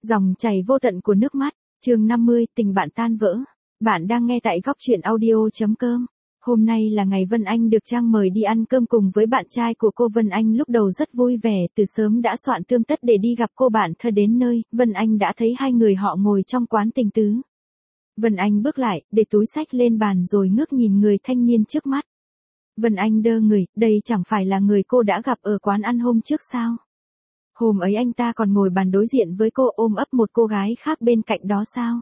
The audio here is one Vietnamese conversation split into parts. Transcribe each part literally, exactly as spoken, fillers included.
Dòng chảy vô tận của nước mắt, chương năm mươi, tình bạn tan vỡ. Bạn đang nghe tại góc truyện audio.com. Hôm nay là ngày Vân Anh được Trang mời đi ăn cơm cùng với bạn trai của cô. Vân Anh lúc đầu rất vui vẻ, từ sớm đã soạn tươm tất để đi gặp cô bạn thơ. Đến nơi, Vân Anh đã thấy hai người họ ngồi trong quán tình tứ. Vân Anh bước lại, để túi xách lên bàn rồi ngước nhìn người thanh niên trước mắt. Vân Anh đơ người, đây chẳng phải là người cô đã gặp ở quán ăn hôm trước sao? Hôm ấy anh ta còn ngồi bàn đối diện với cô ôm ấp một cô gái khác bên cạnh đó sao?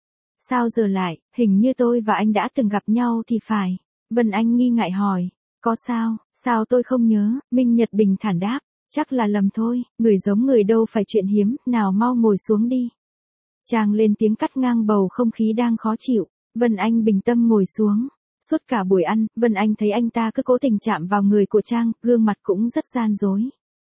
Sao giờ lại, hình như tôi và anh đã từng gặp nhau thì phải. Vân Anh nghi ngại hỏi, có sao, sao tôi không nhớ, Minh Nhật bình thản đáp, chắc là lầm thôi, người giống người đâu phải chuyện hiếm, nào mau ngồi xuống đi. Trang lên tiếng cắt ngang bầu không khí đang khó chịu, Vân Anh bình tâm ngồi xuống. Suốt cả buổi ăn, Vân Anh thấy anh ta cứ cố tình chạm vào người của Trang, gương mặt cũng rất gian dối.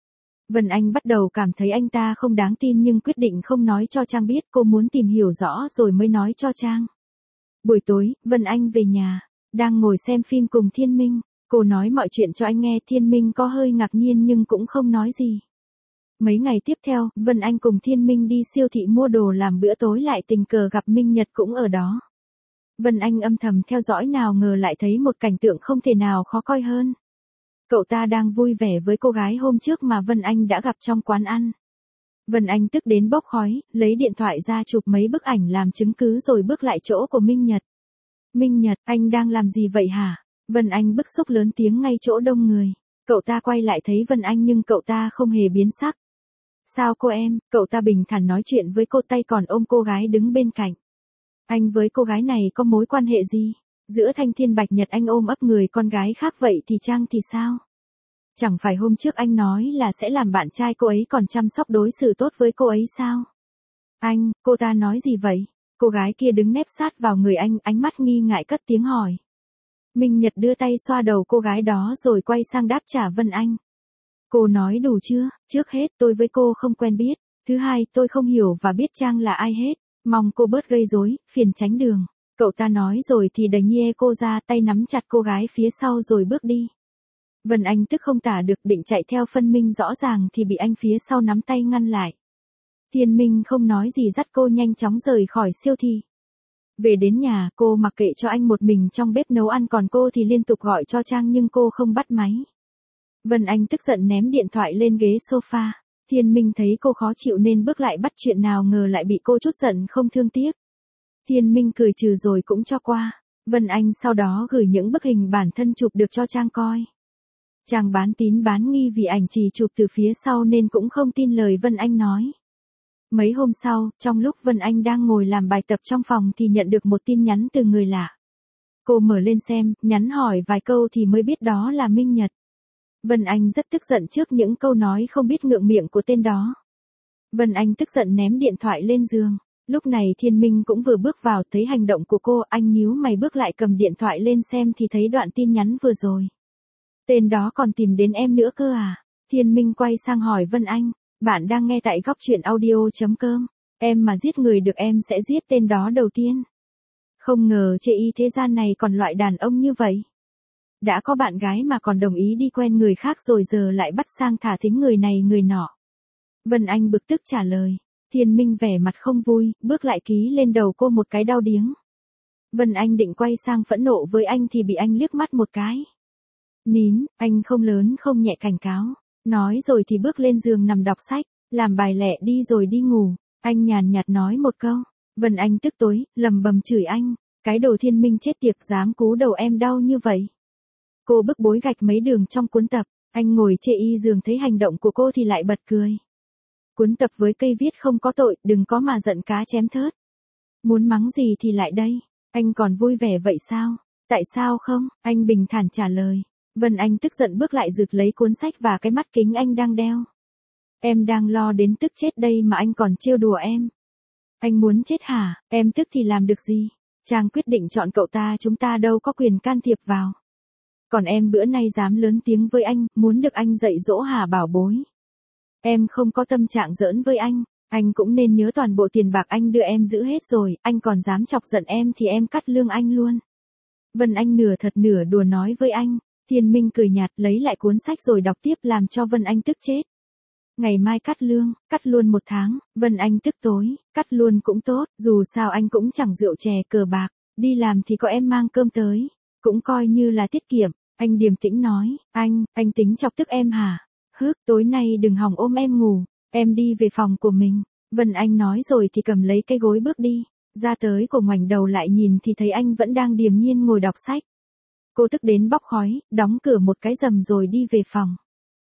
Vân Anh bắt đầu cảm thấy anh ta không đáng tin nhưng quyết định không nói cho Trang biết, cô muốn tìm hiểu rõ rồi mới nói cho Trang. Buổi tối, Vân Anh về nhà, đang ngồi xem phim cùng Thiên Minh, cô nói mọi chuyện cho anh nghe. Thiên Minh có hơi ngạc nhiên nhưng cũng không nói gì. Mấy ngày tiếp theo, Vân Anh cùng Thiên Minh đi siêu thị mua đồ làm bữa tối, lại tình cờ gặp Minh Nhật cũng ở đó. Vân Anh âm thầm theo dõi, nào ngờ lại thấy một cảnh tượng không thể nào khó coi hơn. Cậu ta đang vui vẻ với cô gái hôm trước mà Vân Anh đã gặp trong quán ăn. Vân Anh tức đến bốc khói, lấy điện thoại ra chụp mấy bức ảnh làm chứng cứ rồi bước lại chỗ của Minh Nhật. Minh Nhật, anh đang làm gì vậy hả? Vân Anh bức xúc lớn tiếng ngay chỗ đông người. Cậu ta quay lại thấy Vân Anh nhưng cậu ta không hề biến sắc. Sao cô em? Cậu ta bình thản nói chuyện với cô, tay còn ôm cô gái đứng bên cạnh. Anh với cô gái này có mối quan hệ gì? Giữa thanh thiên bạch nhật anh ôm ấp người con gái khác, vậy thì Trang thì sao? Chẳng phải hôm trước anh nói là sẽ làm bạn trai cô ấy còn chăm sóc đối xử tốt với cô ấy sao? Anh, cô ta nói gì vậy? Cô gái kia đứng nép sát vào người anh, ánh mắt nghi ngại cất tiếng hỏi. Minh Nhật đưa tay xoa đầu cô gái đó rồi quay sang đáp trả Vân Anh. Cô nói đủ chưa? Trước hết tôi với cô không quen biết. Thứ hai, tôi không hiểu và biết Trang là ai hết. Mong cô bớt gây rối, phiền tránh đường. Cậu ta nói rồi thì đẩy nhẹ cô ra, tay nắm chặt cô gái phía sau rồi bước đi. Vân Anh tức không tả được, định chạy theo phân Minh rõ ràng thì bị anh phía sau nắm tay ngăn lại. Thiên Minh không nói gì dắt cô nhanh chóng rời khỏi siêu thị. Về đến nhà, cô mặc kệ cho anh một mình trong bếp nấu ăn, còn cô thì liên tục gọi cho Trang nhưng cô không bắt máy. Vân Anh tức giận ném điện thoại lên ghế sofa. Thiên Minh thấy cô khó chịu nên bước lại bắt chuyện, nào ngờ lại bị cô chút giận không thương tiếc. Thiên Minh cười trừ rồi cũng cho qua. Vân Anh sau đó gửi những bức hình bản thân chụp được cho Trang coi. Trang bán tín bán nghi vì ảnh chỉ chụp từ phía sau nên cũng không tin lời Vân Anh nói. Mấy hôm sau, trong lúc Vân Anh đang ngồi làm bài tập trong phòng thì nhận được một tin nhắn từ người lạ. Cô mở lên xem, nhắn hỏi vài câu thì mới biết đó là Minh Nhật. Vân Anh rất tức giận trước những câu nói không biết ngượng miệng của tên đó. Vân Anh tức giận ném điện thoại lên giường. Lúc này Thiên Minh cũng vừa bước vào, thấy hành động của cô, anh nhíu mày bước lại cầm điện thoại lên xem thì thấy đoạn tin nhắn vừa rồi. Tên đó còn tìm đến em nữa cơ à? Thiên Minh quay sang hỏi Vân Anh, bạn đang nghe tại góc truyện audio.com. Em mà giết người được em sẽ giết tên đó đầu tiên. Không ngờ chê y thế gian này còn loại đàn ông như vậy. Đã có bạn gái mà còn đồng ý đi quen người khác rồi giờ lại bắt sang thả thính người này người nọ. Vân Anh bực tức trả lời. Thiên Minh vẻ mặt không vui, bước lại ký lên đầu cô một cái đau điếng. Vân Anh định quay sang phẫn nộ với anh thì bị anh liếc mắt một cái. Nín, anh không lớn không nhẹ cảnh cáo. Nói rồi thì bước lên giường nằm đọc sách, làm bài lẹ đi rồi đi ngủ. Anh nhàn nhạt nói một câu. Vân Anh tức tối, lầm bầm chửi anh. Cái đồ Thiên Minh chết tiệt, dám cú đầu em đau như vậy. Cô bức bối gạch mấy đường trong cuốn tập. Anh ngồi chê y giường thấy hành động của cô thì lại bật cười. Cuốn tập với cây viết không có tội, đừng có mà giận cá chém thớt. Muốn mắng gì thì lại đây. Anh còn vui vẻ vậy sao? Tại sao không? Anh bình thản trả lời. Vân Anh tức giận bước lại giật lấy cuốn sách và cái mắt kính anh đang đeo. Em đang lo đến tức chết đây mà anh còn trêu đùa em. Anh muốn chết hả? Em tức thì làm được gì? Trang quyết định chọn cậu ta, chúng ta đâu có quyền can thiệp vào. Còn em bữa nay dám lớn tiếng với anh, muốn được anh dạy dỗ hả bảo bối? Em không có tâm trạng giỡn với anh, anh cũng nên nhớ toàn bộ tiền bạc anh đưa em giữ hết rồi, anh còn dám chọc giận em thì em cắt lương anh luôn. Vân Anh nửa thật nửa đùa nói với anh. Thiên Minh cười nhạt lấy lại cuốn sách rồi đọc tiếp làm cho Vân Anh tức chết. Ngày mai cắt lương, cắt luôn một tháng, Vân Anh tức tối, cắt luôn cũng tốt, dù sao anh cũng chẳng rượu chè cờ bạc, đi làm thì có em mang cơm tới, cũng coi như là tiết kiệm. Anh điềm tĩnh nói, anh, anh tính chọc tức em hả? Hức, tối nay đừng hòng ôm em ngủ, em đi về phòng của mình. Vân Anh nói rồi thì cầm lấy cái gối bước đi, ra tới cô ngoảnh đầu lại nhìn thì thấy anh vẫn đang điềm nhiên ngồi đọc sách. Cô tức đến bốc khói, đóng cửa một cái rầm rồi đi về phòng.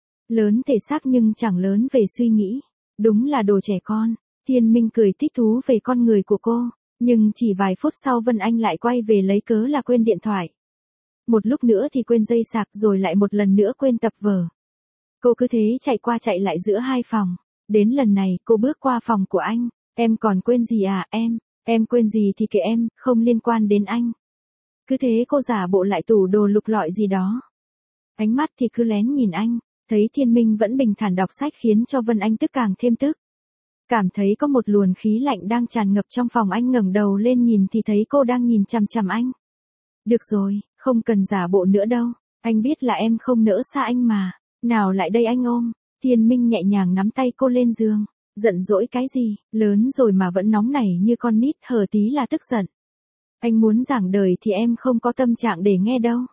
Lớn thể xác nhưng chẳng lớn về suy nghĩ, đúng là đồ trẻ con. Thiên Minh cười thích thú về con người của cô, nhưng chỉ vài phút sau Vân Anh lại quay về lấy cớ là quên điện thoại. Một lúc nữa thì quên dây sạc rồi lại một lần nữa quên tập vở. Cô cứ thế chạy qua chạy lại giữa hai phòng. Đến lần này cô bước qua phòng của anh. Em còn quên gì à em? Em quên gì thì kệ em, không liên quan đến anh. Cứ thế cô giả bộ lại tủ đồ lục lọi gì đó. Ánh mắt thì cứ lén nhìn anh. Thấy Thiên Minh vẫn bình thản đọc sách khiến cho Vân Anh tức càng thêm tức. Cảm thấy có một luồng khí lạnh đang tràn ngập trong phòng. Anh ngẩng đầu lên nhìn thì thấy cô đang nhìn chằm chằm anh. Được rồi, không cần giả bộ nữa đâu. Anh biết là em không nỡ xa anh mà. Nào lại đây anh ôm. Thiên Minh nhẹ nhàng nắm tay cô lên giường. Giận dỗi cái gì, lớn rồi mà vẫn nóng nảy như con nít, hở tí là tức giận. Anh muốn giảng đời thì em không có tâm trạng để nghe đâu.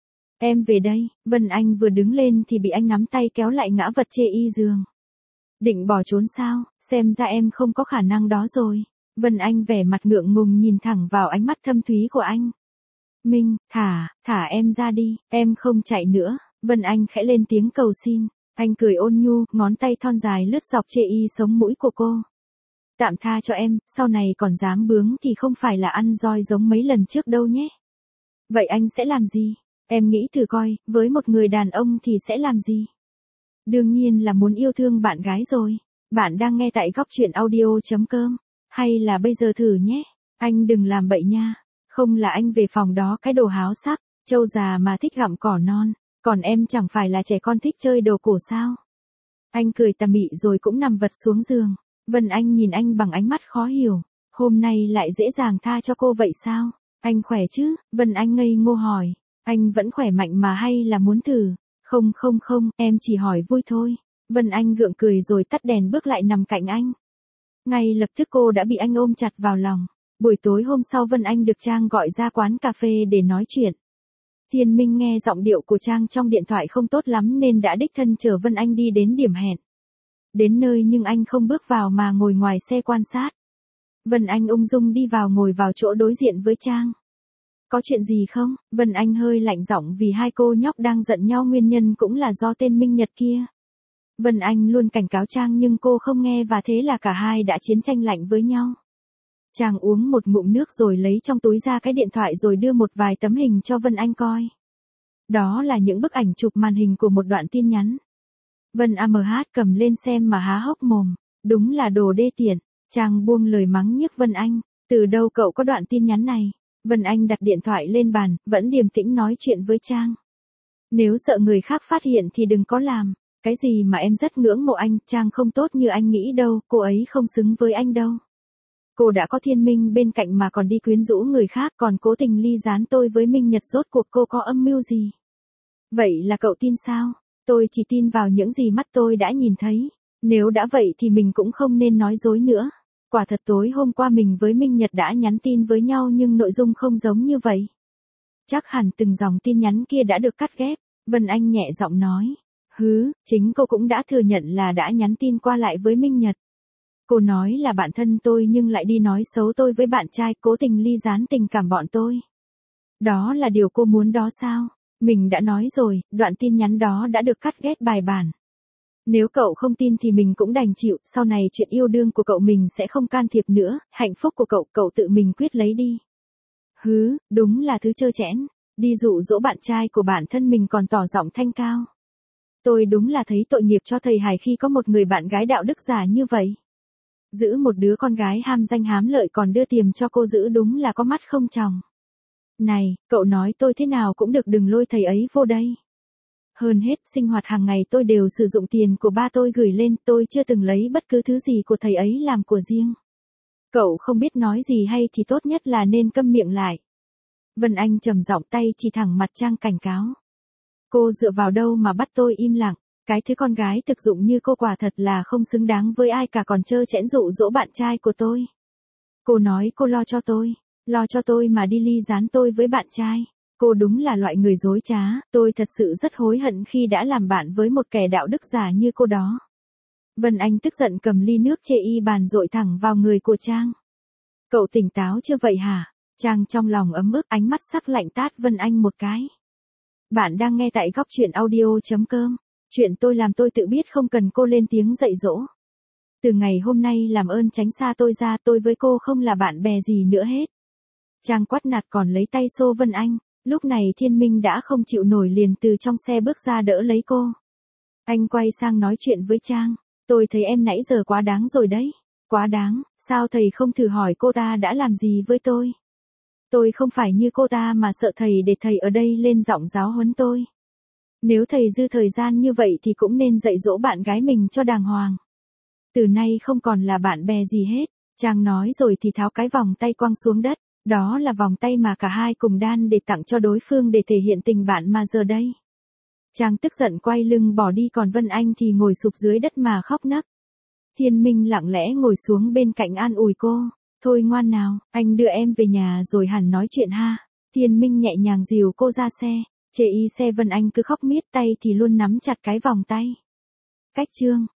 Em về đây. Vân Anh vừa đứng lên thì bị anh nắm tay kéo lại ngã vật chê y giường. Định bỏ trốn sao, xem ra em không có khả năng đó rồi. Vân Anh vẻ mặt ngượng ngùng nhìn thẳng vào ánh mắt thâm thúy của anh. Minh, thả, thả em ra đi, em không chạy nữa. Vân Anh khẽ lên tiếng cầu xin. Anh cười ôn nhu, ngón tay thon dài lướt dọc chê y sống mũi của cô. Tạm tha cho em, sau này còn dám bướng thì không phải là ăn roi giống mấy lần trước đâu nhé. Vậy anh sẽ làm gì? Em nghĩ thử coi, với một người đàn ông thì sẽ làm gì? Đương nhiên là muốn yêu thương bạn gái rồi. Bạn đang nghe tại góc truyện audio chấm com. Hay là bây giờ thử nhé. Anh đừng làm bậy nha. Không là anh về phòng đó cái đồ háo sắc, trâu già mà thích gặm cỏ non. Còn em chẳng phải là trẻ con thích chơi đồ cổ sao? Anh cười tà mị rồi cũng nằm vật xuống giường. Vân Anh nhìn anh bằng ánh mắt khó hiểu. Hôm nay lại dễ dàng tha cho cô vậy sao? Anh khỏe chứ? Vân Anh ngây ngô hỏi. Anh vẫn khỏe mạnh mà hay là muốn thử? Không không không, em chỉ hỏi vui thôi. Vân Anh gượng cười rồi tắt đèn bước lại nằm cạnh anh. Ngay lập tức cô đã bị anh ôm chặt vào lòng. Buổi tối hôm sau Vân Anh được Trang gọi ra quán cà phê để nói chuyện. Thiên Minh nghe giọng điệu của Trang trong điện thoại không tốt lắm nên đã đích thân chở Vân Anh đi đến điểm hẹn. Đến nơi nhưng anh không bước vào mà ngồi ngoài xe quan sát. Vân Anh ung dung đi vào ngồi vào chỗ đối diện với Trang. Có chuyện gì không? Vân Anh hơi lạnh giọng vì hai cô nhóc đang giận nhau, nguyên nhân cũng là do tên Minh Nhật kia. Vân Anh luôn cảnh cáo Trang nhưng cô không nghe và thế là cả hai đã chiến tranh lạnh với nhau. Trang uống một ngụm nước rồi lấy trong túi ra cái điện thoại rồi đưa một vài tấm hình cho Vân Anh coi. Đó là những bức ảnh chụp màn hình của một đoạn tin nhắn. Vân a em hát cầm lên xem mà há hốc mồm. Đúng là đồ đê tiện. Trang buông lời mắng nhiếc Vân Anh. Từ đâu cậu có đoạn tin nhắn này? Vân Anh đặt điện thoại lên bàn, vẫn điềm tĩnh nói chuyện với Trang. Nếu sợ người khác phát hiện thì đừng có làm. Cái gì mà em rất ngưỡng mộ anh, Trang không tốt như anh nghĩ đâu, cô ấy không xứng với anh đâu. Cô đã có Thiên Minh bên cạnh mà còn đi quyến rũ người khác, còn cố tình ly gián tôi với Minh Nhật, rốt cuộc cô có âm mưu gì? Vậy là cậu tin sao? Tôi chỉ tin vào những gì mắt tôi đã nhìn thấy. Nếu đã vậy thì mình cũng không nên nói dối nữa. Quả thật tối hôm qua mình với Minh Nhật đã nhắn tin với nhau nhưng nội dung không giống như vậy. Chắc hẳn từng dòng tin nhắn kia đã được cắt ghép. Vân Anh nhẹ giọng nói. Hứ, chính cô cũng đã thừa nhận là đã nhắn tin qua lại với Minh Nhật. Cô nói là bạn thân tôi nhưng lại đi nói xấu tôi với bạn trai, cố tình ly gián tình cảm bọn tôi. Đó là điều cô muốn đó sao? Mình đã nói rồi, đoạn tin nhắn đó đã được cắt ghép bài bản. Nếu cậu không tin thì mình cũng đành chịu, sau này chuyện yêu đương của cậu mình sẽ không can thiệp nữa, hạnh phúc của cậu, cậu tự mình quyết lấy đi. Hứ, đúng là thứ trơ trẽn, đi dụ dỗ bạn trai của bản thân mình còn tỏ giọng thanh cao. Tôi đúng là thấy tội nghiệp cho thầy Hải khi có một người bạn gái đạo đức giả như vậy. Giữ một đứa con gái ham danh hám lợi còn đưa tiền cho cô giữ, đúng là có mắt không tròng. Này, cậu nói tôi thế nào cũng được, đừng lôi thầy ấy vô đây. Hơn hết, sinh hoạt hàng ngày tôi đều sử dụng tiền của ba tôi gửi lên, tôi chưa từng lấy bất cứ thứ gì của thầy ấy làm của riêng. Cậu không biết nói gì hay thì tốt nhất là nên câm miệng lại. Vân Anh trầm giọng tay chỉ thẳng mặt Trang cảnh cáo. Cô dựa vào đâu mà bắt tôi im lặng? Cái thứ con gái thực dụng như cô quả thật là không xứng đáng với ai cả, còn trơ trẽn dụ dỗ bạn trai của tôi. Cô nói cô lo cho tôi, lo cho tôi mà đi ly gián tôi với bạn trai. Cô đúng là loại người dối trá, tôi thật sự rất hối hận khi đã làm bạn với một kẻ đạo đức giả như cô đó. Vân Anh tức giận cầm ly nước chê y bàn dội thẳng vào người của Trang. Cậu tỉnh táo chưa vậy hả? Trang trong lòng ấm ức, ánh mắt sắc lạnh tát Vân Anh một cái. Bạn đang nghe tại góc truyện audio.com. Chuyện tôi làm tôi tự biết, không cần cô lên tiếng dạy dỗ. Từ ngày hôm nay làm ơn tránh xa tôi ra, tôi với cô không là bạn bè gì nữa hết. Trang quát nạt còn lấy tay xô Vân Anh. Lúc này Thiên Minh đã không chịu nổi, liền từ trong xe bước ra đỡ lấy cô. Anh quay sang nói chuyện với Trang. Tôi thấy em nãy giờ quá đáng rồi đấy. Quá đáng, sao thầy không thử hỏi cô ta đã làm gì với tôi? Tôi không phải như cô ta mà sợ thầy để thầy ở đây lên giọng giáo huấn tôi. Nếu thầy dư thời gian như vậy thì cũng nên dạy dỗ bạn gái mình cho đàng hoàng. Từ nay không còn là bạn bè gì hết. Trang nói rồi thì tháo cái vòng tay quăng xuống đất. Đó là vòng tay mà cả hai cùng đan để tặng cho đối phương để thể hiện tình bạn mà giờ đây. Trang tức giận quay lưng bỏ đi, còn Vân Anh thì ngồi sụp dưới đất mà khóc nấc. Thiên Minh lặng lẽ ngồi xuống bên cạnh an ủi cô. Thôi ngoan nào, anh đưa em về nhà rồi hẳn nói chuyện ha. Thiên Minh nhẹ nhàng dìu cô ra xe. Chê y xe Vân Anh cứ khóc miết, tay thì luôn nắm chặt cái vòng tay. Cách chương